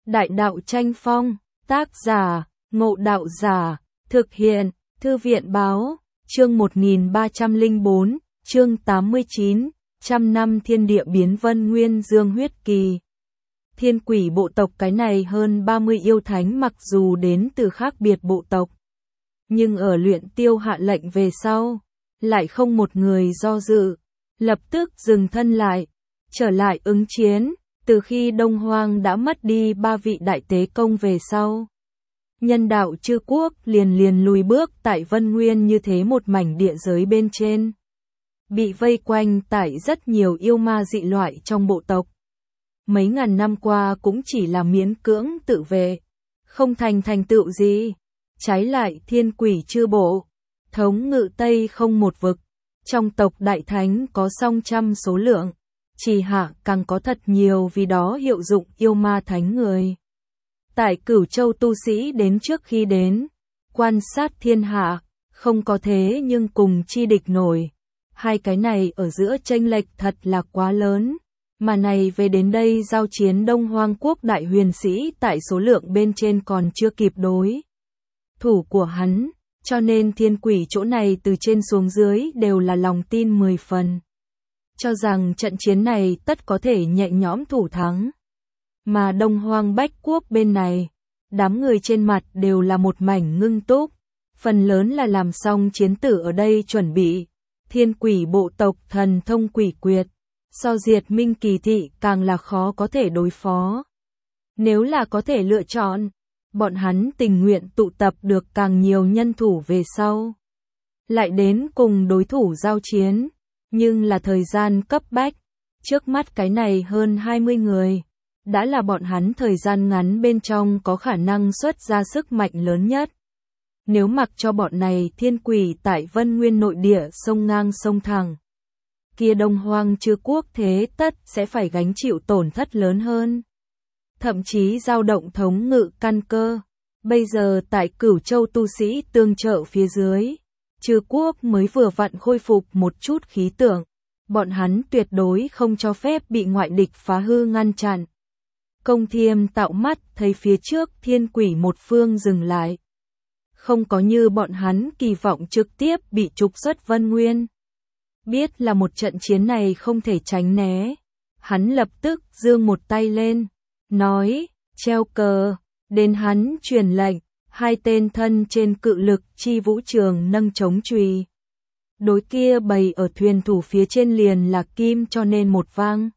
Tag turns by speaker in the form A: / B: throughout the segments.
A: Đại đạo tranh phong, tác giả, Ngộ Đạo Giả, thực hiện, Thư viện báo, chương 1304, chương 89, trăm năm thiên địa biến vân nguyên dương huyết kỳ. Thiên quỷ bộ tộc cái này hơn 30 yêu thánh mặc dù đến từ khác biệt bộ tộc, nhưng ở luyện tiêu hạ lệnh về sau, lại không một người do dự, lập tức dừng thân lại, trở lại ứng chiến. Từ khi Đông Hoang đã mất đi 3 vị đại tế công về sau, nhân đạo chư quốc liền lùi bước tại Vân Nguyên như thế một mảnh địa giới bên trên, bị vây quanh tại rất nhiều yêu ma dị loại trong bộ tộc. Mấy ngàn năm qua cũng chỉ là miễn cưỡng tự vệ, không thành tựu gì. Trái lại thiên quỷ chư bộ, thống ngự Tây không một vực, trong tộc đại thánh có song trăm số lượng, chỉ hạ càng có thật nhiều vì đó hiệu dụng yêu ma thánh người. Tại Cửu Châu tu sĩ đến trước khi đến, quan sát thiên hạ, không có thế nhưng cùng chi địch nổi. Hai cái này ở giữa chênh lệch thật là quá lớn, mà này về đến đây giao chiến Đông Hoang quốc đại huyền sĩ tại số lượng bên trên còn chưa kịp đối thủ của hắn, cho nên thiên quỷ chỗ này từ trên xuống dưới đều là lòng tin 10 phần. Cho rằng trận chiến này tất có thể nhẹ nhõm thủ thắng. Mà Đông Hoang Bách Quốc bên này, đám người trên mặt đều là một mảnh ngưng túc, phần lớn là làm xong chiến tử ở đây chuẩn bị. Thiên quỷ bộ tộc thần thông quỷ quyệt, so diệt minh kỳ thị càng là khó có thể đối phó. Nếu là có thể lựa chọn, bọn hắn tình nguyện tụ tập được càng nhiều nhân thủ về sau, lại đến cùng đối thủ giao chiến. Nhưng là thời gian cấp bách, trước mắt cái này hơn 20 người, đã là bọn hắn thời gian ngắn bên trong có khả năng xuất ra sức mạnh lớn nhất. Nếu mặc cho bọn này thiên quỷ tại Vân Nguyên nội địa sông ngang sông thẳng, kia Đông Hoang chư quốc thế tất sẽ phải gánh chịu tổn thất lớn hơn. Thậm chí dao động thống ngự căn cơ, bây giờ tại Cửu Châu tu sĩ tương trợ phía dưới, chư quốc mới vừa vặn khôi phục một chút khí tượng, bọn hắn tuyệt đối không cho phép bị ngoại địch phá hư ngăn chặn. Công Thiêm tạo mắt thấy phía trước thiên quỷ một phương dừng lại. Không có như bọn hắn kỳ vọng trực tiếp bị trục xuất Vân Nguyên. Biết là một trận chiến này không thể tránh né. Hắn lập tức giương một tay lên, nói, treo cờ, đến hắn truyền lệnh. Hai tên thân trên cự lực chi vũ trường nâng chống chùy. Đối kia bày ở thuyền thủ phía trên liền là kim cho nên một vang.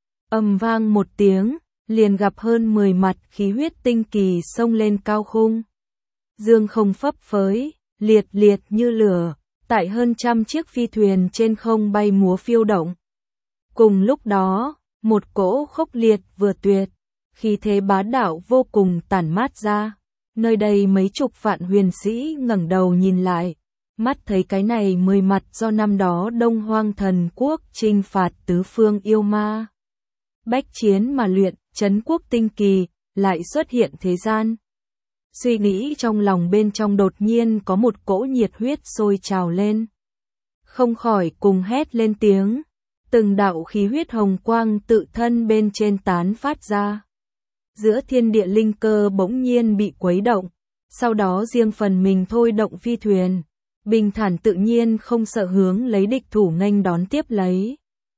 A: Ầm vang một tiếng, liền gặp hơn 10 mặt khí huyết tinh kỳ xông lên cao khung. Dương không phấp phới, liệt liệt như lửa, tại hơn trăm chiếc phi thuyền trên không bay múa phiêu động. Cùng lúc đó, một cỗ khốc liệt vừa tuyệt, khí thế bá đạo vô cùng tản mát ra. Nơi đây mấy chục vạn huyền sĩ ngẩng đầu nhìn lại, mắt thấy cái này 10 mặt do năm đó Đông Hoang thần quốc chinh phạt tứ phương yêu ma. Bách chiến mà luyện, trấn quốc tinh kỳ, lại xuất hiện thế gian. Suy nghĩ trong lòng bên trong đột nhiên có một cỗ nhiệt huyết sôi trào lên. Không khỏi cùng hét lên tiếng, từng đạo khí huyết hồng quang tự thân bên trên tán phát ra. Giữa thiên địa linh cơ bỗng nhiên bị quấy động, sau đó riêng phần mình thôi động phi thuyền, bình thản tự nhiên không sợ hướng lấy địch thủ nghênh đón tiếp lấy.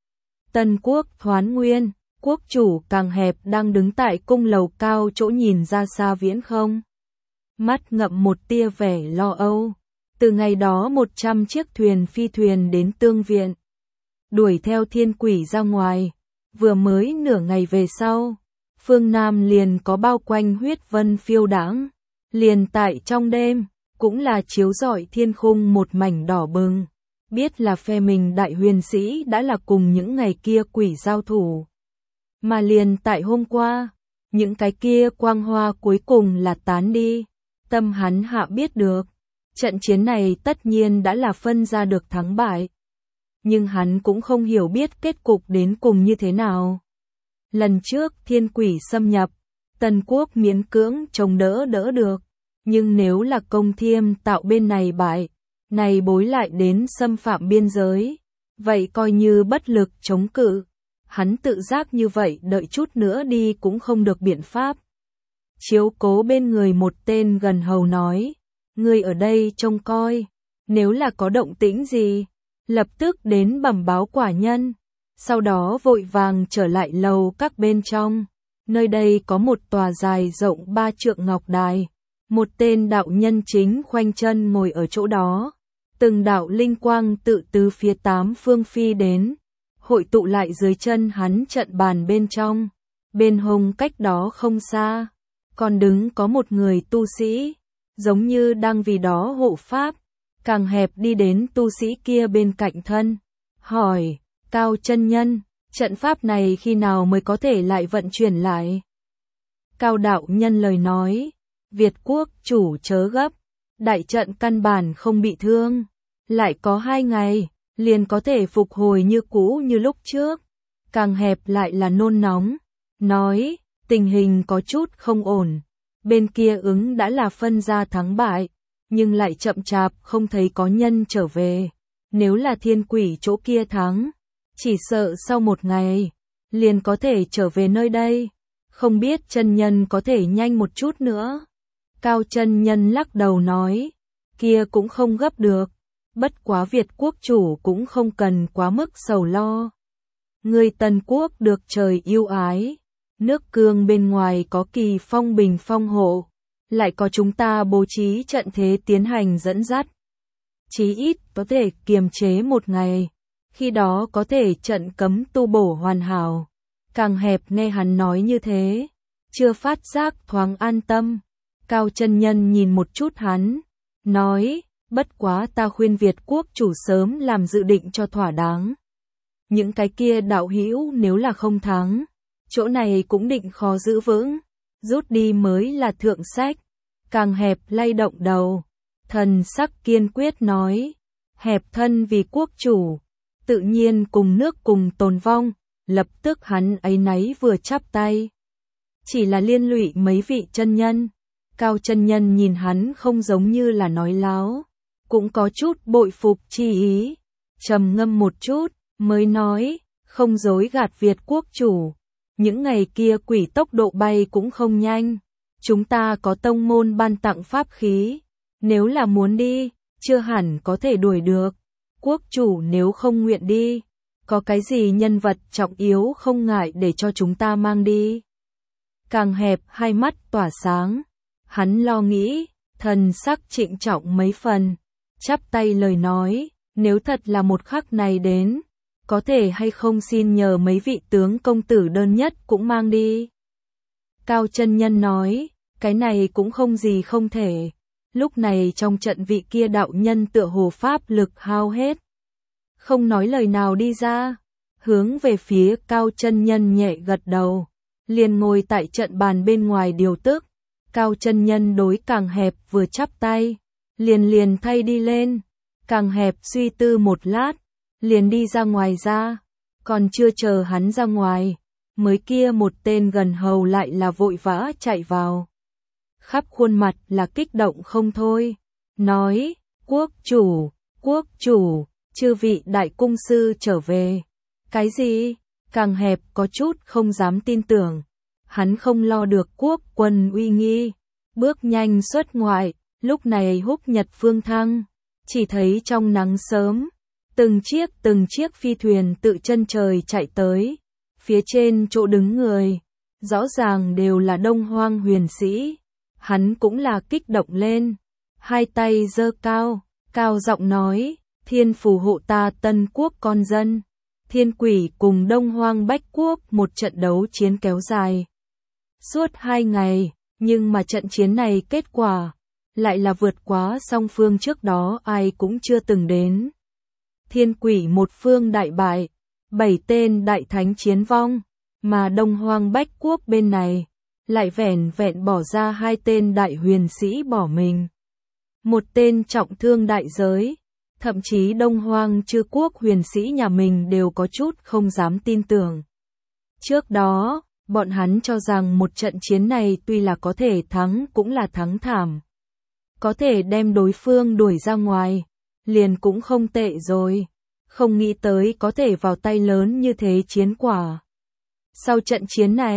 A: Tân quốc Hoán Nguyên, quốc chủ Càng Hẹp đang đứng tại cung lầu cao chỗ nhìn ra xa viễn không. Mắt ngậm một tia vẻ lo âu, từ ngày đó 100 chiếc thuyền phi thuyền đến tương viện, đuổi theo thiên quỷ ra ngoài, vừa mới nửa ngày về sau. Phương Nam liền có bao quanh huyết vân phiêu đãng, liền tại trong đêm, cũng là chiếu rọi thiên khung một mảnh đỏ bừng, biết là phe mình đại huyền sĩ đã là cùng những ngày kia quỷ giao thủ. Mà liền tại hôm qua, những cái kia quang hoa cuối cùng là tán đi, tâm hắn hạ biết được, trận chiến này tất nhiên đã là phân ra được thắng bại. Nhưng hắn cũng không hiểu biết kết cục đến cùng như thế nào. Lần trước thiên quỷ xâm nhập, Tần quốc miễn cưỡng chống đỡ được, nhưng nếu là Công Thiêm tạo bên này bại, này bối lại đến xâm phạm biên giới, vậy coi như bất lực chống cự. Hắn tự giác như vậy đợi chút nữa đi cũng không được biện pháp. chiếu cố bên người một tên gần hầu nói, ngươi ở đây trông coi, nếu là có động tĩnh gì, lập tức đến bẩm báo quả nhân. Sau đó vội vàng trở lại lầu các bên trong, nơi đây có một tòa dài rộng 3 trượng ngọc đài, một tên đạo nhân chính khoanh chân ngồi ở chỗ đó, từng đạo linh quang tự từ phía 8 phương phi đến, hội tụ lại dưới chân hắn trận bàn bên trong, bên hông cách đó không xa, còn đứng có một người tu sĩ, giống như đang vì đó hộ pháp, càng hẹp đi đến tu sĩ kia bên cạnh thân, hỏi, Cao chân nhân, trận pháp này khi nào mới có thể lại vận chuyển lại? Cao đạo nhân lời nói, Việt quốc chủ chớ gấp, đại trận căn bản không bị thương, lại có 2 ngày, liền có thể phục hồi như cũ như lúc trước, càng hẹp lại là nôn nóng, nói, tình hình có chút không ổn, bên kia ứng đã là phân ra thắng bại, nhưng lại chậm chạp không thấy có nhân trở về, nếu là thiên quỷ chỗ kia thắng, chỉ sợ sau 1 ngày, liền có thể trở về nơi đây, không biết chân nhân có thể nhanh một chút nữa. Cao chân nhân lắc đầu nói, kia cũng không gấp được, bất quá Việt quốc chủ cũng không cần quá mức sầu lo. Người Tần quốc được trời yêu ái, nước cương bên ngoài có Kỳ Phong bình phong hộ, lại có chúng ta bố trí trận thế tiến hành dẫn dắt. Chí ít có thể kiềm chế 1 ngày, khi đó có thể trận cấm tu bổ hoàn hảo. Càng hẹp nghe hắn nói như thế, chưa phát giác thoáng an tâm. Cao chân nhân nhìn một chút hắn, nói, bất quá ta khuyên Việt quốc chủ sớm làm dự định cho thỏa đáng. Những cái kia đạo hữu nếu là không thắng, chỗ này cũng định khó giữ vững, rút đi mới là thượng sách. Càng hẹp lay động đầu, thần sắc kiên quyết nói, hẹp thân vì quốc chủ, tự nhiên cùng nước cùng tồn vong, lập tức hắn áy náy vừa chắp tay. Chỉ là liên lụy mấy vị chân nhân, Cao chân nhân nhìn hắn không giống như là nói láo, cũng có chút bội phục chi ý, trầm ngâm một chút, mới nói, không dối gạt Việt quốc chủ, những ngày kia quỷ tốc độ bay cũng không nhanh, chúng ta có tông môn ban tặng pháp khí, nếu là muốn đi, chưa hẳn có thể đuổi được, quốc chủ nếu không nguyện đi, có cái gì nhân vật trọng yếu không ngại để cho chúng ta mang đi. Càng hẹp hai mắt tỏa sáng, hắn lo nghĩ, thần sắc trịnh trọng mấy phần, chắp tay lời nói, nếu thật là một khắc này đến, có thể hay không xin nhờ mấy vị tướng công tử đơn nhất cũng mang đi. Cao chân nhân nói, cái này cũng không gì không thể, lúc này trong trận vị kia đạo nhân tựa hồ pháp lực hao hết. Không nói lời nào đi ra, hướng về phía Cao chân nhân nhẹ gật đầu, liền ngồi tại trận bàn bên ngoài điều tức. Cao chân nhân đối càng hẹp vừa chắp tay, liền thay đi lên, càng hẹp suy tư một lát, liền đi ra ngoài ra, còn chưa chờ hắn ra ngoài, mới kia một tên gần hầu lại là vội vã chạy vào. Khắp khuôn mặt là kích động không thôi, nói, quốc chủ, chư vị đại cung sư trở về. Cái gì? Càng hẹp có chút không dám tin tưởng. Hắn không lo được quốc quân uy nghi, bước nhanh xuất ngoại, lúc này húc nhật phương thăng, chỉ thấy trong nắng sớm, từng chiếc phi thuyền tự chân trời chạy tới, phía trên chỗ đứng người, rõ ràng đều là Đông Hoang huyền sĩ, hắn cũng là kích động lên, hai tay giơ cao, cao giọng nói, thiên phù hộ ta Tân quốc con dân. Thiên quỷ cùng Đông Hoang Bách quốc một trận đấu chiến kéo dài suốt 2 ngày, nhưng mà trận chiến này kết quả lại là vượt quá song phương trước đó ai cũng chưa từng đến. Thiên quỷ một phương đại bại, 7 tên đại thánh chiến vong, mà Đông Hoang Bách quốc bên này lại vẻn vẹn bỏ ra 2 tên đại huyền sĩ bỏ mình. Một tên trọng thương đại giới. Thậm chí Đông Hoang chư quốc huyền sĩ nhà mình đều có chút không dám tin tưởng. Trước đó, bọn hắn cho rằng một trận chiến này tuy là có thể thắng cũng là thắng thảm. Có thể đem đối phương đuổi ra ngoài, liền cũng không tệ rồi. Không nghĩ tới có thể vào tay lớn như thế chiến quả. Sau trận chiến này,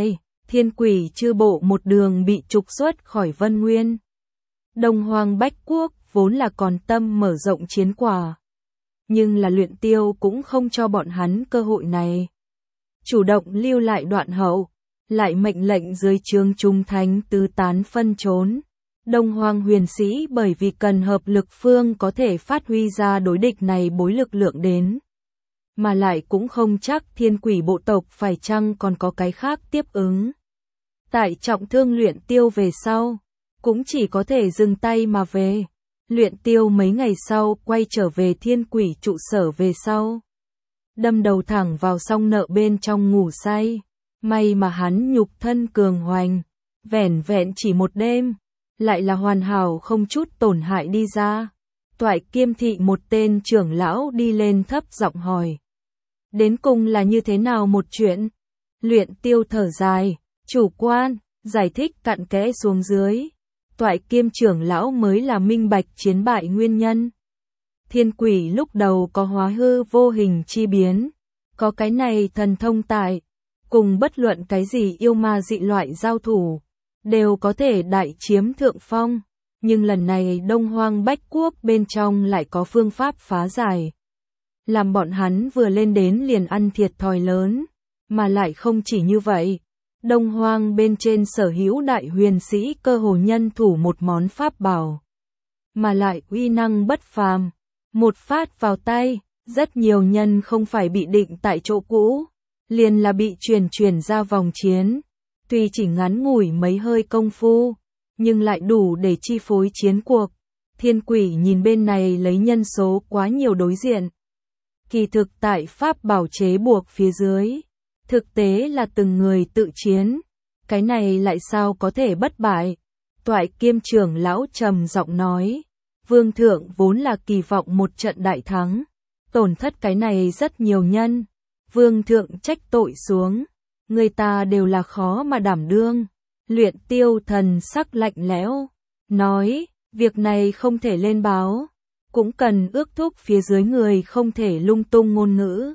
A: Thiên Quỷ chư bộ một đường bị trục xuất khỏi Vân Nguyên. Đông Hoang Bách Quốc vốn là còn tâm mở rộng chiến quả, nhưng là Luyện Tiêu cũng không cho bọn hắn cơ hội này. Chủ động lưu lại Đoạn Hậu, lại mệnh lệnh dưới trướng trung thánh tứ tán phân trốn. Đông Hoang huyền sĩ bởi vì cần hợp lực phương có thể phát huy ra đối địch này bối lực lượng đến. Mà lại cũng không chắc Thiên Quỷ bộ tộc phải chăng còn có cái khác tiếp ứng. Tại trọng thương Luyện Tiêu về sau, cũng chỉ có thể dừng tay mà về. Luyện Tiêu mấy ngày sau quay trở về Thiên Quỷ trụ sở về sau. Đâm đầu thẳng vào song nợ bên trong ngủ say. May mà hắn nhục thân cường hoành, vẻn vẹn chỉ một đêm, lại là hoàn hảo không chút tổn hại đi ra. Toại Kiêm Thị một tên trưởng lão đi lên thấp giọng hỏi. Đến cùng là như thế nào một chuyện? Luyện Tiêu thở dài, chủ quan, giải thích cặn kẽ xuống dưới. Toại Kiêm trưởng lão mới là minh bạch chiến bại nguyên nhân. Thiên Quỷ lúc đầu có hóa hư vô hình chi biến, có cái này thần thông tại, cùng bất luận cái gì yêu ma dị loại giao thủ, đều có thể đại chiếm thượng phong, nhưng lần này Đông Hoang Bách Quốc bên trong lại có phương pháp phá giải. Làm bọn hắn vừa lên đến liền ăn thiệt thòi lớn, mà lại không chỉ như vậy. Đông Hoang bên trên sở hữu đại huyền sĩ cơ hồ nhân thủ một món pháp bảo, mà lại uy năng bất phàm, một phát vào tay, rất nhiều nhân không phải bị định tại chỗ cũ, liền là bị chuyển ra vòng chiến. Tuy chỉ ngắn ngủi mấy hơi công phu, nhưng lại đủ để chi phối chiến cuộc. Thiên Quỷ nhìn bên này lấy nhân số quá nhiều đối diện. Kỳ thực tại pháp bảo chế buộc phía dưới, thực tế là từng người tự chiến, cái này lại sao có thể bất bại. Toại Kiêm trưởng lão trầm giọng nói, Vương thượng vốn là kỳ vọng một trận đại thắng, tổn thất cái này rất nhiều nhân. Vương thượng trách tội xuống, người ta đều là khó mà đảm đương. Luyện Tiêu thần sắc lạnh lẽo, nói, việc này không thể lên báo, cũng cần ước thúc phía dưới người không thể lung tung ngôn ngữ.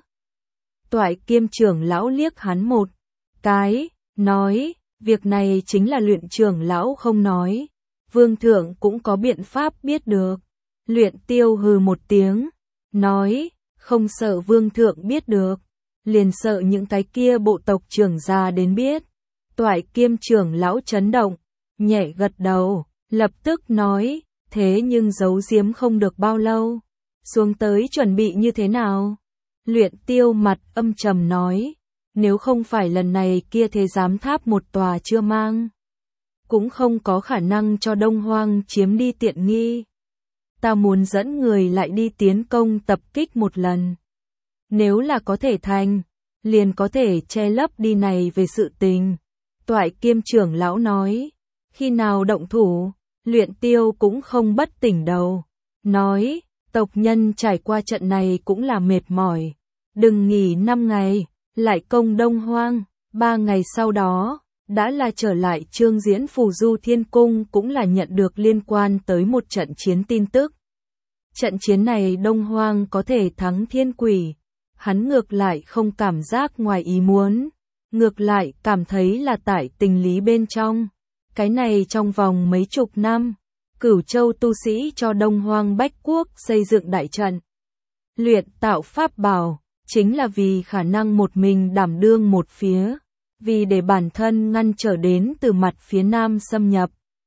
A: Toại Kiêm trưởng lão liếc hắn một cái, nói, việc này chính là Luyện trưởng lão không nói, Vương thượng cũng có biện pháp biết được. Luyện Tiêu hừ một tiếng, nói, không sợ Vương thượng biết được, liền sợ những cái kia bộ tộc trưởng già đến biết. Toại Kiêm trưởng lão chấn động, nhẹ gật đầu, lập tức nói, thế nhưng giấu giếm không được bao lâu, xuống tới chuẩn bị như thế nào? Luyện Tiêu mặt âm trầm nói, nếu không phải lần này kia thế giám tháp một tòa chưa mang, cũng không có khả năng cho Đông Hoang chiếm đi tiện nghi. Ta muốn dẫn người lại đi tiến công tập kích một lần. Nếu là có thể thành, liền có thể che lấp đi này về sự tình. Toại Kiêm trưởng lão nói, khi nào động thủ, Luyện Tiêu cũng không bất tỉnh đầu. Nói, tộc nhân trải qua trận này cũng là mệt mỏi. Đừng nghỉ 5 ngày, lại công Đông Hoang, 3 ngày sau đó, đã là trở lại Trương Diễn Phù Du Thiên Cung cũng là nhận được liên quan tới một trận chiến tin tức. Trận chiến này Đông Hoang có thể thắng Thiên Quỷ, hắn ngược lại không cảm giác ngoài ý muốn, ngược lại cảm thấy là tại tình lý bên trong. Cái này trong vòng mấy chục năm, Cửu Châu tu sĩ cho Đông Hoang Bách Quốc xây dựng đại trận, luyện tạo pháp bảo, chính là vì khả năng một mình đảm đương một phía, vì để bản thân ngăn trở đến từ mặt phía nam xâm nhập.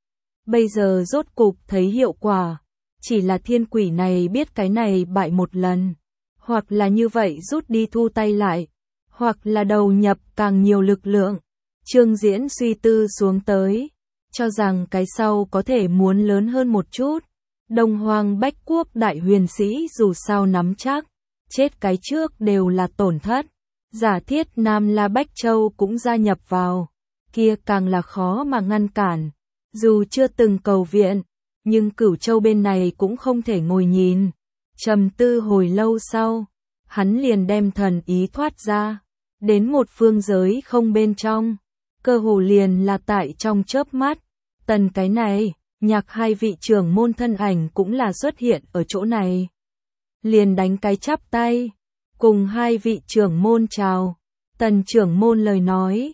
A: Bây giờ rốt cục thấy hiệu quả, chỉ là Thiên Quỷ này biết cái này bại một lần, hoặc là như vậy rút đi thu tay lại, hoặc là đầu nhập càng nhiều lực lượng. Trương Diễn suy tư xuống tới, cho rằng cái sau có thể muốn lớn hơn một chút. Đông Hoang Bách Quốc đại huyền sĩ dù sao nắm chắc, chết cái trước đều là tổn thất. Giả thiết Nam La Bách Châu cũng gia nhập vào, kia càng là khó mà ngăn cản. Dù chưa từng cầu viện, nhưng Cửu Châu bên này cũng không thể ngồi nhìn. Trầm tư hồi lâu sau, hắn liền đem thần ý thoát ra, đến một phương giới không bên trong, cơ hồ liền là tại trong chớp mắt. Tần cái này, Nhạc hai vị trưởng môn thân ảnh cũng là xuất hiện ở chỗ này. Liền đánh cái chắp tay, cùng hai vị trưởng môn chào. Tần trưởng môn lời nói,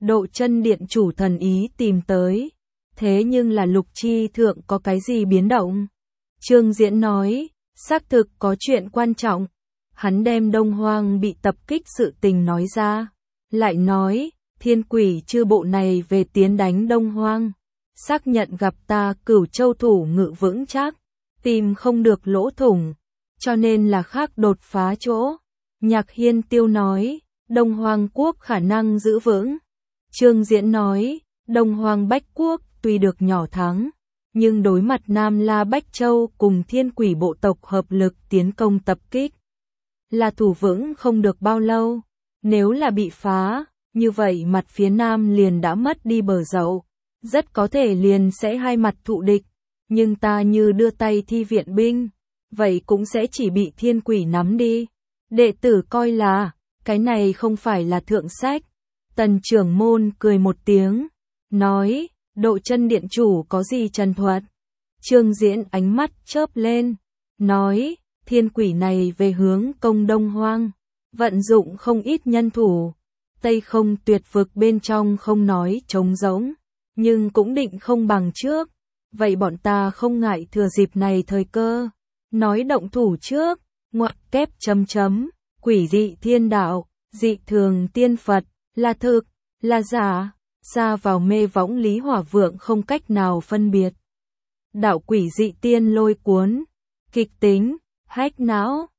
A: Độ Chân Điện chủ thần ý tìm tới. Thế nhưng là Lục Chi Thượng có cái gì biến động? Trương Diễn nói, xác thực có chuyện quan trọng. Hắn đem Đông Hoang bị tập kích sự tình nói ra. Lại nói, Thiên Quỷ chư bộ này về tiến đánh Đông Hoang. Xác nhận gặp ta Cửu Châu thủ ngự vững chắc. Tìm không được lỗ thủng. Cho nên là khác đột phá chỗ. Nhạc Hiên Tiêu nói, Đông Hoang quốc khả năng giữ vững. Trương Diễn nói, Đông Hoang Bách quốc tuy được nhỏ thắng, nhưng đối mặt Nam La Bách Châu cùng Thiên Quỷ bộ tộc hợp lực tiến công tập kích, là thủ vững không được bao lâu. Nếu là bị phá, như vậy mặt phía Nam liền đã mất đi bờ dậu, rất có thể liền sẽ hai mặt thụ địch. Nhưng ta như đưa tay thi viện binh, vậy cũng sẽ chỉ bị Thiên Quỷ nắm đi. Đệ tử coi là, cái này không phải là thượng sách. Tần trưởng môn cười một tiếng, nói, Độ Chân Điện chủ có gì trần thuật? Trương Diễn ánh mắt chớp lên, nói, Thiên Quỷ này về hướng công Đông Hoang, vận dụng không ít nhân thủ. Tây Không Tuyệt vực bên trong không nói trống rỗng, nhưng cũng định không bằng trước. Vậy bọn ta không ngại thừa dịp này thời cơ, nói động thủ trước. Ngoặc kép chấm chấm, quỷ dị thiên đạo, dị thường tiên Phật, là thực, là giả, xa vào mê võng Lý Hỏa Vượng không cách nào phân biệt. Đạo quỷ dị tiên lôi cuốn, kịch tính, hách não,